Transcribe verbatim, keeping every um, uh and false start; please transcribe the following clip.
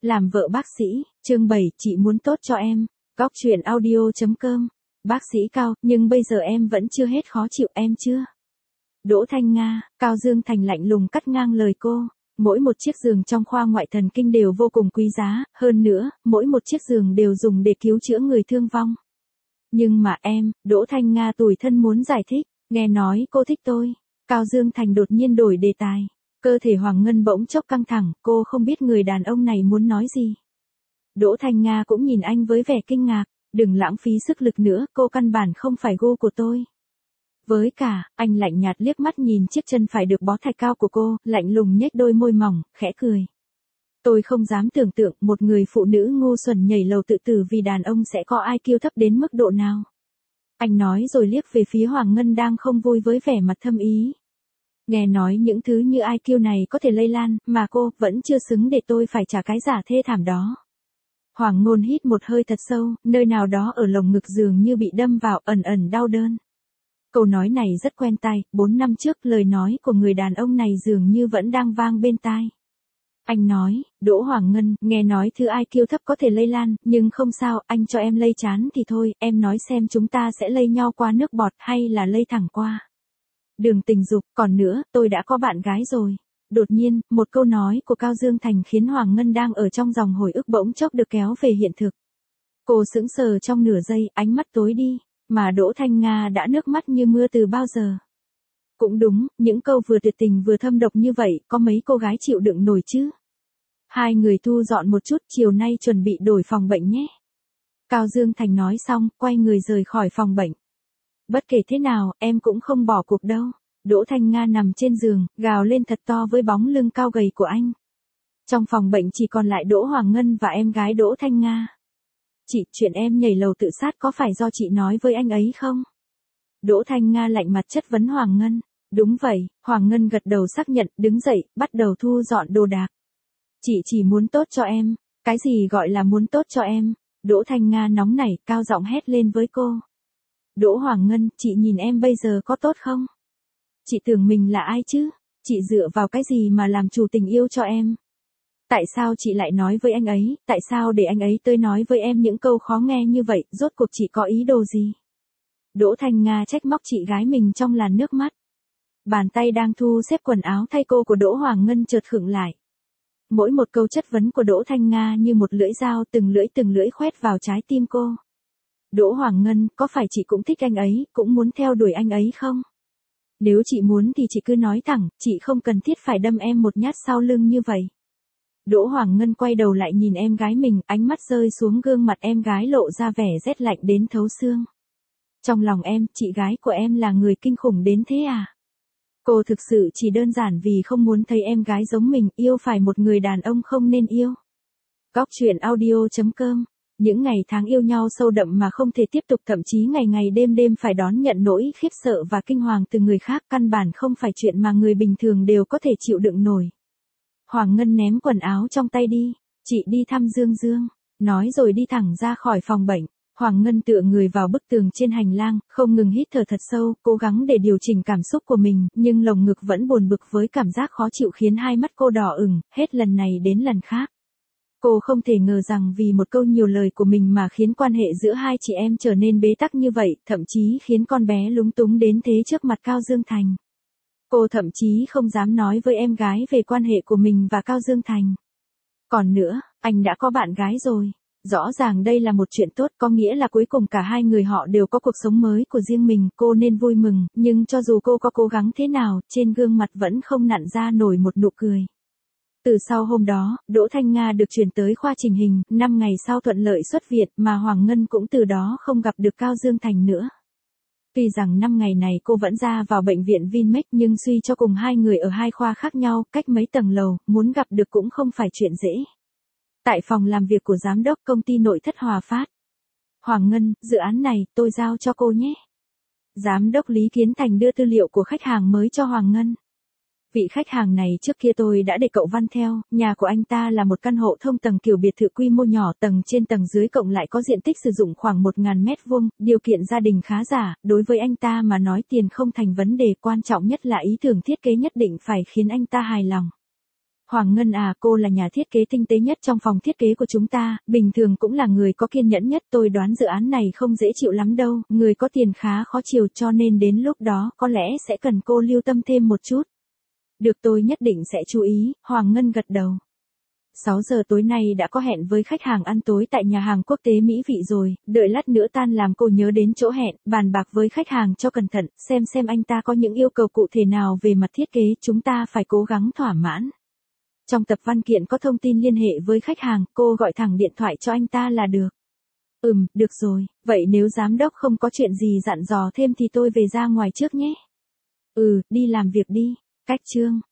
Làm vợ bác sĩ, chương bảy, chị muốn tốt cho em. Góc truyện audio.com. Bác sĩ Cao, nhưng bây giờ em vẫn chưa hết khó chịu, em chưa? Đỗ Thanh Nga, Cao Dương Thành lạnh lùng cắt ngang lời cô. Mỗi một chiếc giường trong khoa ngoại thần kinh đều vô cùng quý giá, hơn nữa, mỗi một chiếc giường đều dùng để cứu chữa người thương vong. Nhưng mà em, Đỗ Thanh Nga tủi thân muốn giải thích, nghe nói cô thích tôi. Cao Dương Thành đột nhiên đổi đề tài. Cơ thể Hoàng Ngân bỗng chốc căng thẳng, cô không biết người đàn ông này muốn nói gì. Đỗ Thanh Nga cũng nhìn anh với vẻ kinh ngạc, đừng lãng phí sức lực nữa, cô căn bản không phải gu của tôi. Với cả, anh lạnh nhạt liếc mắt nhìn chiếc chân phải được bó thạch cao của cô, lạnh lùng nhếch đôi môi mỏng, khẽ cười. Tôi không dám tưởng tượng một người phụ nữ ngu xuẩn nhảy lầu tự tử vì đàn ông sẽ có i kiu thấp đến mức độ nào. Anh nói rồi liếc về phía Hoàng Ngân đang không vui với vẻ mặt thâm ý. Nghe nói những thứ như i kiu này có thể lây lan, mà cô vẫn chưa xứng để tôi phải trả cái giả thê thảm đó. Hoàng Ngôn hít một hơi thật sâu, nơi nào đó ở lồng ngực dường như bị đâm vào, ẩn ẩn đau đớn. Câu nói này rất quen tai, bốn năm trước lời nói của người đàn ông này dường như vẫn đang vang bên tai. Anh nói, Đỗ Hoàng Ngân, nghe nói thứ i kiu thấp có thể lây lan, nhưng không sao, anh cho em lây chán thì thôi, em nói xem chúng ta sẽ lây nhau qua nước bọt hay là lây thẳng qua đường tình dục, còn nữa, tôi đã có bạn gái rồi. Đột nhiên, một câu nói của Cao Dương Thành khiến Hoàng Ngân đang ở trong dòng hồi ức bỗng chốc được kéo về hiện thực. Cô sững sờ trong nửa giây, ánh mắt tối đi, mà Đỗ Thanh Nga đã nước mắt như mưa từ bao giờ. Cũng đúng, những câu vừa tuyệt tình vừa thâm độc như vậy, có mấy cô gái chịu đựng nổi chứ. Hai người thu dọn một chút, chiều nay chuẩn bị đổi phòng bệnh nhé. Cao Dương Thành nói xong, quay người rời khỏi phòng bệnh. Bất kể thế nào, em cũng không bỏ cuộc đâu. Đỗ Thanh Nga nằm trên giường, gào lên thật to với bóng lưng cao gầy của anh. Trong phòng bệnh chỉ còn lại Đỗ Hoàng Ngân và em gái Đỗ Thanh Nga. Chị, chuyện em nhảy lầu tự sát có phải do chị nói với anh ấy không? Đỗ Thanh Nga lạnh mặt chất vấn Hoàng Ngân. Đúng vậy, Hoàng Ngân gật đầu xác nhận, đứng dậy, bắt đầu thu dọn đồ đạc. Chị chỉ muốn tốt cho em. Cái gì gọi là muốn tốt cho em? Đỗ Thanh Nga nóng nảy, cao giọng hét lên với cô. Đỗ Hoàng Ngân, chị nhìn em bây giờ có tốt không? Chị tưởng mình là ai chứ? Chị dựa vào cái gì mà làm chủ tình yêu cho em? Tại sao chị lại nói với anh ấy, tại sao để anh ấy tới nói với em những câu khó nghe như vậy, rốt cuộc chị có ý đồ gì? Đỗ Thanh Nga trách móc chị gái mình trong làn nước mắt. Bàn tay đang thu xếp quần áo thay cô của Đỗ Hoàng Ngân chợt khựng lại. Mỗi một câu chất vấn của Đỗ Thanh Nga như một lưỡi dao từng lưỡi từng lưỡi khoét vào trái tim cô. Đỗ Hoàng Ngân, có phải chị cũng thích anh ấy, cũng muốn theo đuổi anh ấy không? Nếu chị muốn thì chị cứ nói thẳng, chị không cần thiết phải đâm em một nhát sau lưng như vậy. Đỗ Hoàng Ngân quay đầu lại nhìn em gái mình, ánh mắt rơi xuống gương mặt em gái lộ ra vẻ rét lạnh đến thấu xương. Trong lòng em, chị gái của em là người kinh khủng đến thế à? Cô thực sự chỉ đơn giản vì không muốn thấy em gái giống mình, yêu phải một người đàn ông không nên yêu. Góc truyện audio.com. Những ngày tháng yêu nhau sâu đậm mà không thể tiếp tục, thậm chí ngày ngày đêm đêm phải đón nhận nỗi khiếp sợ và kinh hoàng từ người khác, căn bản không phải chuyện mà người bình thường đều có thể chịu đựng nổi. Hoàng Ngân ném quần áo trong tay đi, chị đi thăm Dương Dương, nói rồi đi thẳng ra khỏi phòng bệnh. Hoàng Ngân tựa người vào bức tường trên hành lang, không ngừng hít thở thật sâu, cố gắng để điều chỉnh cảm xúc của mình, nhưng lồng ngực vẫn buồn bực với cảm giác khó chịu khiến hai mắt cô đỏ ửng, hết lần này đến lần khác. Cô không thể ngờ rằng vì một câu nhiều lời của mình mà khiến quan hệ giữa hai chị em trở nên bế tắc như vậy, thậm chí khiến con bé lúng túng đến thế trước mặt Cao Dương Thành. Cô thậm chí không dám nói với em gái về quan hệ của mình và Cao Dương Thành. Còn nữa, anh đã có bạn gái rồi. Rõ ràng đây là một chuyện tốt, có nghĩa là cuối cùng cả hai người họ đều có cuộc sống mới của riêng mình, cô nên vui mừng, nhưng cho dù cô có cố gắng thế nào, trên gương mặt vẫn không nặn ra nổi một nụ cười. Từ sau hôm đó, Đỗ Thanh Nga được chuyển tới khoa chỉnh hình, năm ngày sau thuận lợi xuất viện, mà Hoàng Ngân cũng từ đó không gặp được Cao Dương Thành nữa. Tuy rằng năm ngày này cô vẫn ra vào bệnh viện Vinmec, nhưng suy cho cùng hai người ở hai khoa khác nhau, cách mấy tầng lầu, muốn gặp được cũng không phải chuyện dễ. Tại phòng làm việc của giám đốc công ty nội thất Hòa Phát. Hoàng Ngân, dự án này, tôi giao cho cô nhé. Giám đốc Lý Kiến Thành đưa tư liệu của khách hàng mới cho Hoàng Ngân. Vị khách hàng này trước kia tôi đã để cậu Văn theo, nhà của anh ta là một căn hộ thông tầng kiểu biệt thự quy mô nhỏ, tầng trên tầng dưới cộng lại có diện tích sử dụng khoảng một nghìn mét vuông, điều kiện gia đình khá giả, đối với anh ta mà nói tiền không thành vấn đề, quan trọng nhất là ý tưởng thiết kế nhất định phải khiến anh ta hài lòng. Hoàng Ngân à, cô là nhà thiết kế tinh tế nhất trong phòng thiết kế của chúng ta, bình thường cũng là người có kiên nhẫn nhất, tôi đoán dự án này không dễ chịu lắm đâu, người có tiền khá khó chiều cho nên đến lúc đó có lẽ sẽ cần cô lưu tâm thêm một chút. Được, tôi nhất định sẽ chú ý, Hoàng Ngân gật đầu. sáu giờ tối nay đã có hẹn với khách hàng ăn tối tại nhà hàng quốc tế mỹ vị rồi, đợi lát nữa tan làm cô nhớ đến chỗ hẹn, bàn bạc với khách hàng cho cẩn thận, xem xem anh ta có những yêu cầu cụ thể nào về mặt thiết kế, chúng ta phải cố gắng thỏa mãn. Trong tập văn kiện có thông tin liên hệ với khách hàng, cô gọi thẳng điện thoại cho anh ta là được. Ừm, được rồi, vậy nếu giám đốc không có chuyện gì dặn dò thêm thì tôi về ra ngoài trước nhé. Ừ, đi làm việc đi. Cách chương